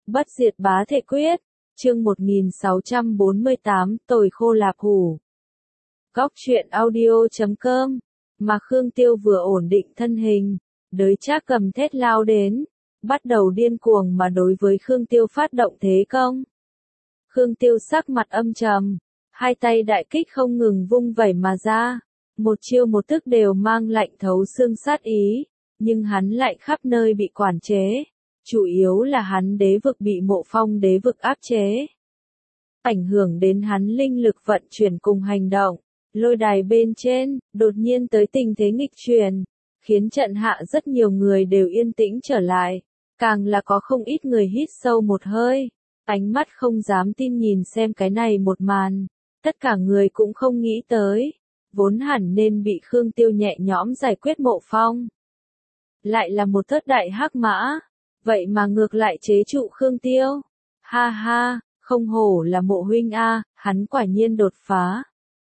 Bất diệt bá thể quyết, chương 1648, tồi khô lạp hủ. Góc truyện audio.com, mà Khương Tiêu vừa ổn định thân hình, đới Trác cầm thét lao đến, bắt đầu điên cuồng mà đối với Khương Tiêu phát động thế công. Khương Tiêu sắc mặt âm trầm, hai tay đại kích không ngừng vung vẩy mà ra, một chiêu một thức đều mang lạnh thấu xương sát ý, nhưng hắn lại khắp nơi bị quản chế. Chủ yếu là hắn đế vực bị Mộ Phong đế vực áp chế. Ảnh hưởng đến hắn linh lực vận chuyển cùng hành động, lôi đài bên trên, đột nhiên tới tình thế nghịch chuyển, khiến trận hạ rất nhiều người đều yên tĩnh trở lại, càng là có không ít người hít sâu một hơi, ánh mắt không dám tin nhìn xem cái này một màn, tất cả người cũng không nghĩ tới, vốn hẳn nên bị Khương Tiêu nhẹ nhõm giải quyết Mộ Phong. Lại là một thất đại hắc mã. Vậy mà ngược lại chế trụ Khương Tiêu. Ha ha, không hổ là Mộ huynh a, hắn quả nhiên đột phá.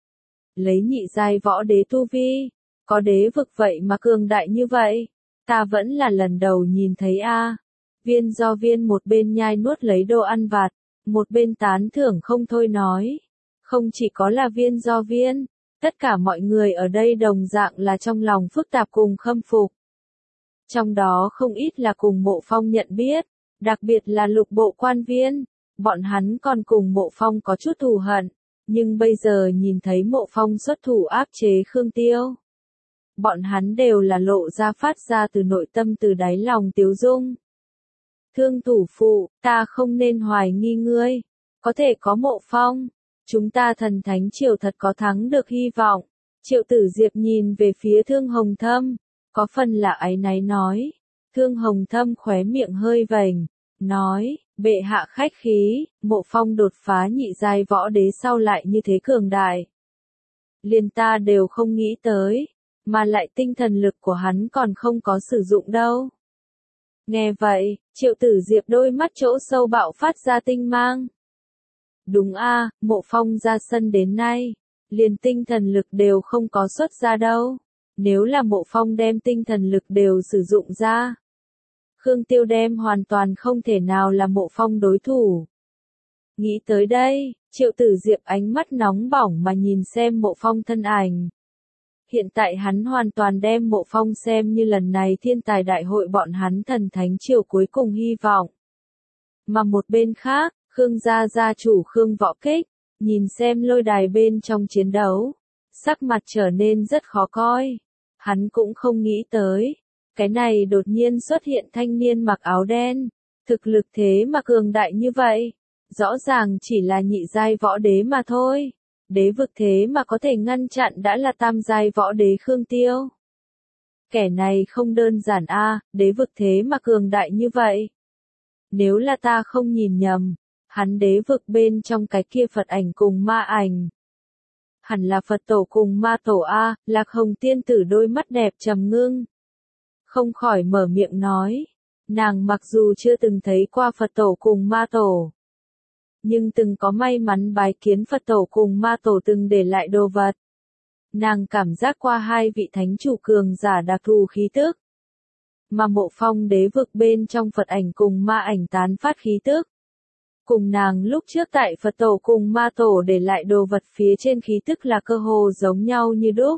Lấy nhị giai võ đế tu vi, có đế vực vậy mà cường đại như vậy, ta vẫn là lần đầu nhìn thấy a. Viên do viên một bên nhai nuốt lấy đồ ăn vặt, một bên tán thưởng không thôi nói. Không chỉ có là viên do viên, tất cả mọi người ở đây đồng dạng là trong lòng phức tạp cùng khâm phục. Trong đó không ít là cùng Mộ Phong nhận biết, đặc biệt là lục bộ quan viên, bọn hắn còn cùng Mộ Phong có chút thù hận, nhưng bây giờ nhìn thấy Mộ Phong xuất thủ áp chế Khương Tiêu. Bọn hắn đều là lộ ra phát ra từ nội tâm từ đáy lòng tiếu dung. Thương thủ phụ, ta không nên hoài nghi ngươi, có thể có Mộ Phong, chúng ta Thần Thánh Triều thật có thắng được hy vọng. Triệu Tử Diệp nhìn về phía Thương Hồng Thâm. Có phần là áy náy nói, Thương Hồng Thâm khóe miệng hơi vành, nói, bệ hạ khách khí, Mộ Phong đột phá nhị giai võ đế sau lại như thế cường đại. Liền ta đều không nghĩ tới, mà lại tinh thần lực của hắn còn không có sử dụng đâu. Nghe vậy, Triệu Tử Diệp đôi mắt chỗ sâu bạo phát ra tinh mang. Đúng a, Mộ Phong ra sân đến nay, liền tinh thần lực đều không có xuất ra đâu. Nếu là Mộ Phong đem tinh thần lực đều sử dụng ra, Khương Tiêu đem hoàn toàn không thể nào là Mộ Phong đối thủ. Nghĩ tới đây, Triệu Tử Diệp ánh mắt nóng bỏng mà nhìn xem Mộ Phong thân ảnh. Hiện tại hắn hoàn toàn đem Mộ Phong xem như lần này thiên tài đại hội bọn hắn Thần Thánh Triều cuối cùng hy vọng. Mà một bên khác, Khương gia gia chủ Khương Võ Kích, nhìn xem lôi đài bên trong chiến đấu, sắc mặt trở nên rất khó coi. Hắn cũng không nghĩ tới, cái này đột nhiên xuất hiện thanh niên mặc áo đen, thực lực thế mà cường đại như vậy, rõ ràng chỉ là nhị giai võ đế mà thôi, đế vực thế mà có thể ngăn chặn đã là tam giai võ đế Khương Tiêu. Kẻ này không đơn giản a, đế vực thế mà cường đại như vậy. Nếu là ta không nhìn nhầm, hắn đế vực bên trong cái kia Phật ảnh cùng ma ảnh. Hẳn là Phật tổ cùng ma tổ a, Lạc Hồng tiên tử đôi mắt đẹp trầm ngưng. Không khỏi mở miệng nói, nàng mặc dù chưa từng thấy qua Phật tổ cùng ma tổ, nhưng từng có may mắn bái kiến Phật tổ cùng ma tổ từng để lại đồ vật. Nàng cảm giác qua hai vị thánh chủ cường giả đặc thù khí tức. Mà Mộ Phong đế vực bên trong Phật ảnh cùng ma ảnh tán phát khí tức. Cùng nàng lúc trước tại Phật tổ cùng ma tổ để lại đồ vật phía trên khí tức là cơ hồ giống nhau như đúc.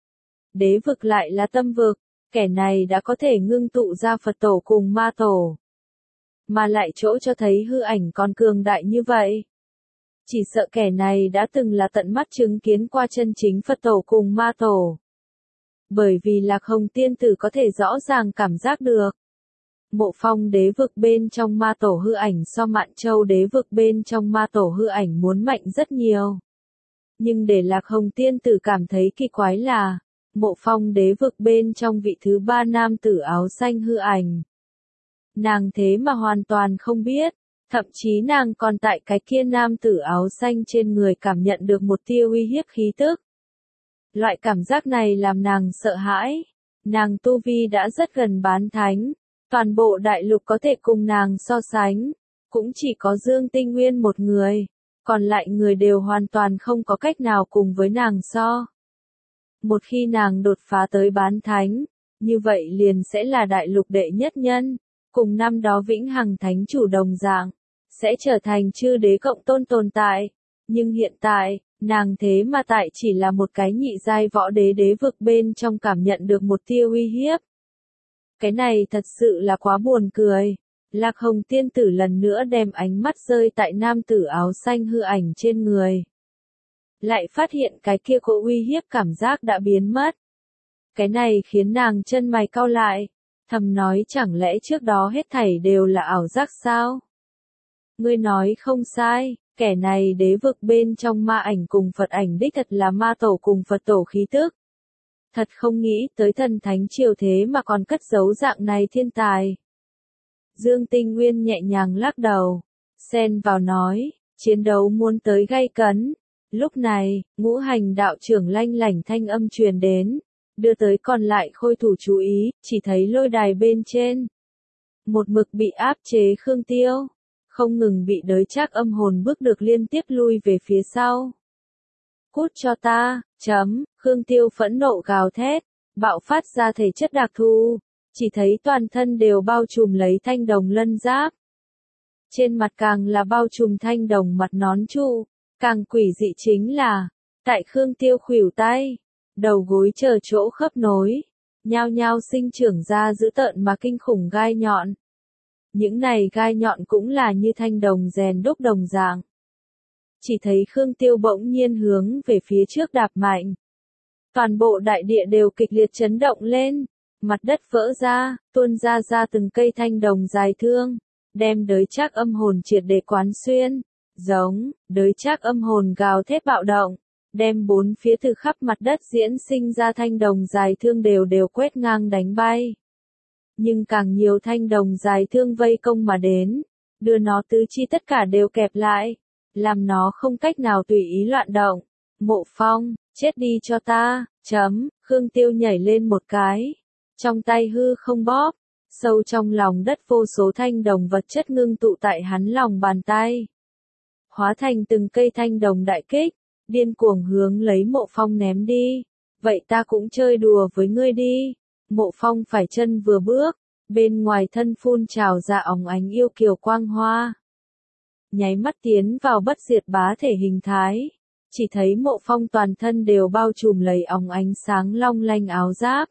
Đế vực lại là tâm vực, kẻ này đã có thể ngưng tụ ra Phật tổ cùng ma tổ. Mà lại chỗ cho thấy hư ảnh còn cường đại như vậy. Chỉ sợ kẻ này đã từng là tận mắt chứng kiến qua chân chính Phật tổ cùng ma tổ. Bởi vì Lạc Hồng tiên tử có thể rõ ràng cảm giác được. Mộ Phong đế vực bên trong ma tổ hư ảnh so Mạn Châu đế vực bên trong ma tổ hư ảnh muốn mạnh rất nhiều. Nhưng để Lạc Hồng tiên tử cảm thấy kỳ quái là, Mộ Phong đế vực bên trong vị thứ ba nam tử áo xanh hư ảnh. Nàng thế mà hoàn toàn không biết, thậm chí nàng còn tại cái kia nam tử áo xanh trên người cảm nhận được một tia uy hiếp khí tức. Loại cảm giác này làm nàng sợ hãi, nàng tu vi đã rất gần bán thánh. Toàn bộ đại lục có thể cùng nàng so sánh, cũng chỉ có Dương Tinh Nguyên một người, còn lại người đều hoàn toàn không có cách nào cùng với nàng so. Một khi nàng đột phá tới bán thánh, như vậy liền sẽ là đại lục đệ nhất nhân, cùng năm đó vĩnh hằng thánh chủ đồng dạng, sẽ trở thành chư đế cộng tôn tồn tại. Nhưng hiện tại, nàng thế mà tại chỉ là một cái nhị giai võ đế đế vực bên trong cảm nhận được một tia uy hiếp. Cái này thật sự là quá buồn cười. Lạc Hồng tiên tử lần nữa đem ánh mắt rơi tại nam tử áo xanh hư ảnh trên người. Lại phát hiện cái kia có uy hiếp cảm giác đã biến mất. Cái này khiến nàng chân mày cau lại, thầm nói chẳng lẽ trước đó hết thảy đều là ảo giác sao? Ngươi nói không sai, kẻ này đế vực bên trong ma ảnh cùng Phật ảnh đích thật là ma tổ cùng Phật tổ khí tức. Thật không nghĩ tới thần thánh triều thế mà còn cất giấu dạng này thiên tài. Dương Tinh Nguyên nhẹ nhàng lắc đầu, xen vào nói, chiến đấu muốn tới gay cấn. Lúc này, ngũ hành đạo trưởng lanh lảnh thanh âm truyền đến, đưa tới còn lại khôi thủ chú ý, chỉ thấy lôi đài bên trên. Một mực bị áp chế Khương Tiêu, không ngừng bị đới trác âm hồn bước được liên tiếp lui về phía sau. Cút cho ta, Khương Tiêu phẫn nộ gào thét, bạo phát ra thể chất đặc thù, chỉ thấy toàn thân đều bao trùm lấy thanh đồng lân giáp. Trên mặt càng là bao trùm thanh đồng mặt nón trụ, càng quỷ dị chính là, tại Khương Tiêu khuỷu tay, đầu gối chờ chỗ khớp nối, nhao nhao sinh trưởng ra dữ tợn mà kinh khủng gai nhọn. Những này gai nhọn cũng là như thanh đồng rèn đúc đồng dạng. Chỉ thấy Khương Tiêu bỗng nhiên hướng về phía trước đạp mạnh. Toàn bộ đại địa đều kịch liệt chấn động lên, mặt đất vỡ ra, tuôn ra từng cây thanh đồng dài thương, đem đới trác âm hồn triệt để quán xuyên. Giống, đới trác âm hồn gào thét bạo động, đem bốn phía từ khắp mặt đất diễn sinh ra thanh đồng dài thương đều quét ngang đánh bay. Nhưng càng nhiều thanh đồng dài thương vây công mà đến, đưa nó tứ chi tất cả đều kẹp lại, làm nó không cách nào tùy ý loạn động. Mộ Phong, chết đi cho ta, Khương Tiêu nhảy lên một cái, trong tay hư không bóp, sâu trong lòng đất vô số thanh đồng vật chất ngưng tụ tại hắn lòng bàn tay. Hóa thành từng cây thanh đồng đại kích, điên cuồng hướng lấy Mộ Phong ném đi. Vậy ta cũng chơi đùa với ngươi đi. Mộ Phong phải chân vừa bước, bên ngoài thân phun trào ra óng ánh yêu kiều quang hoa. Nháy mắt tiến vào bất diệt bá thể hình thái, chỉ thấy Mộ Phong toàn thân đều bao trùm lấy óng ánh sáng long lanh áo giáp.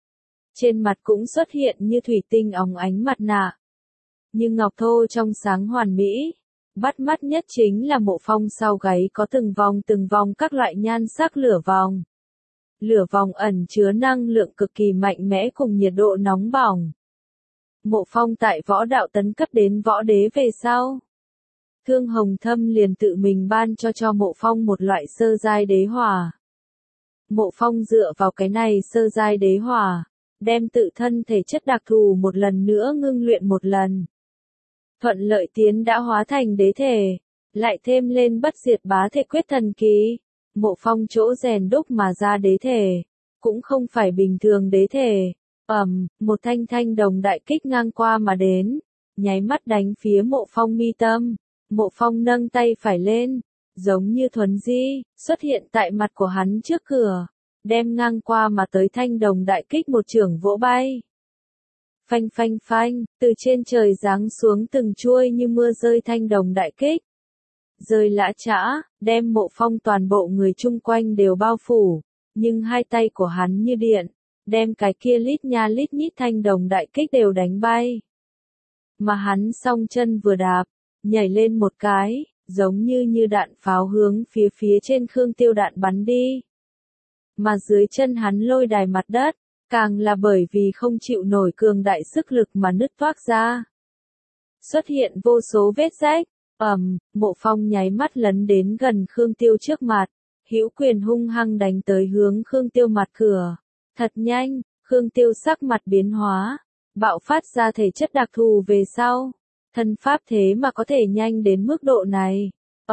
Trên mặt cũng xuất hiện như thủy tinh óng ánh mặt nạ. Như ngọc thô trong sáng hoàn mỹ. Bắt mắt nhất chính là Mộ Phong sau gáy có từng vòng các loại nhan sắc lửa vòng. Lửa vòng ẩn chứa năng lượng cực kỳ mạnh mẽ cùng nhiệt độ nóng bỏng. Mộ Phong tại võ đạo tấn cấp đến võ đế về sau. Thương Hồng Thâm liền tự mình ban cho Mộ Phong một loại sơ giai đế hỏa. Mộ Phong dựa vào cái này sơ giai đế hỏa, đem tự thân thể chất đặc thù một lần nữa ngưng luyện một lần. Thuận lợi tiến đã hóa thành đế thể, lại thêm lên bất diệt bá thể quyết thần kỳ. Mộ Phong chỗ rèn đúc mà ra đế thể, cũng không phải bình thường đế thể. Một thanh đồng đại kích ngang qua mà đến, nháy mắt đánh phía Mộ Phong mi tâm. Mộ Phong nâng tay phải lên, giống như thuấn di, xuất hiện tại mặt của hắn trước cửa, đem ngang qua mà tới thanh đồng đại kích một chưởng vỗ bay. Phanh phanh phanh, từ trên trời giáng xuống từng chuôi như mưa rơi thanh đồng đại kích. Rơi lã chã, đem Mộ Phong toàn bộ người chung quanh đều bao phủ, nhưng hai tay của hắn như điện, đem cái kia lít nha lít nhít thanh đồng đại kích đều đánh bay. Mà hắn song chân vừa đạp, nhảy lên một cái, giống như đạn pháo hướng phía trên Khương Tiêu đạn bắn đi. Mà dưới chân hắn lôi đài mặt đất, càng là bởi vì không chịu nổi cường đại sức lực mà nứt toác ra. Xuất hiện vô số vết rách, Mộ Phong nháy mắt lấn đến gần Khương Tiêu trước mặt, hữu quyền hung hăng đánh tới hướng Khương Tiêu mặt cửa. Thật nhanh, Khương Tiêu sắc mặt biến hóa, bạo phát ra thể chất đặc thù về sau. Thân pháp thế mà có thể nhanh đến mức độ này.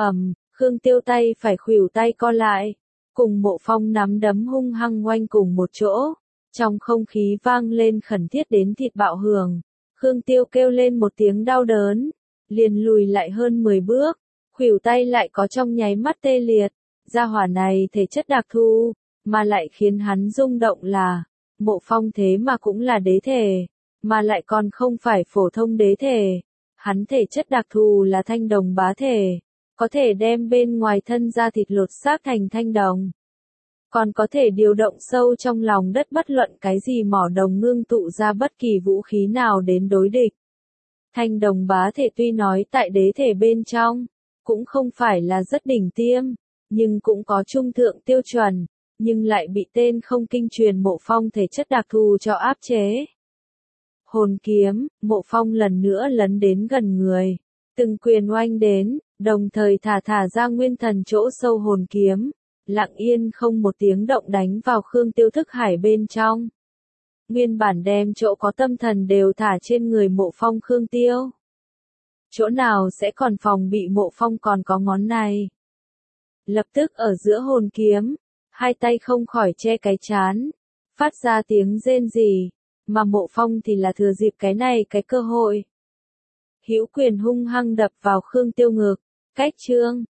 Khương Tiêu tay phải khuỷu tay co lại, cùng Mộ Phong nắm đấm hung hăng oanh cùng một chỗ. Trong không khí vang lên khẩn thiết đến thịt bạo hưởng. Khương Tiêu kêu lên một tiếng đau đớn, liền lùi lại hơn 10 bước, khuỷu tay lại có trong nháy mắt tê liệt. Gia hỏa này thể chất đặc thù, mà lại khiến hắn rung động là, Mộ Phong thế mà cũng là đế thể. mà lại còn không phải phổ thông đế thể. Hắn thể chất đặc thù là thanh đồng bá thể, có thể đem bên ngoài thân da thịt lột xác thành thanh đồng. Còn có thể điều động sâu trong lòng đất bất luận cái gì mỏ đồng ngưng tụ ra bất kỳ vũ khí nào đến đối địch. Thanh đồng bá thể tuy nói tại đế thể bên trong, cũng không phải là rất đỉnh tiêm, nhưng cũng có trung thượng tiêu chuẩn, nhưng lại bị tên không kinh truyền Mộ Phong thể chất đặc thù cho áp chế. Hồn kiếm, Mộ Phong lần nữa lấn đến gần người, từng quyền oanh đến, đồng thời thả ra nguyên thần chỗ sâu hồn kiếm, lặng yên không một tiếng động đánh vào Khương Tiêu thức hải bên trong. Nguyên bản đem chỗ có tâm thần đều thả trên người Mộ Phong Khương Tiêu. Chỗ nào sẽ còn phòng bị Mộ Phong còn có ngón này. Lập tức ở giữa hồn kiếm, hai tay không khỏi che cái chán, phát ra tiếng rên rỉ, mà Mộ Phong thì là thừa dịp cái này cái cơ hội. Hữu quyền hung hăng đập vào Khương Tiêu ngực, cách chương,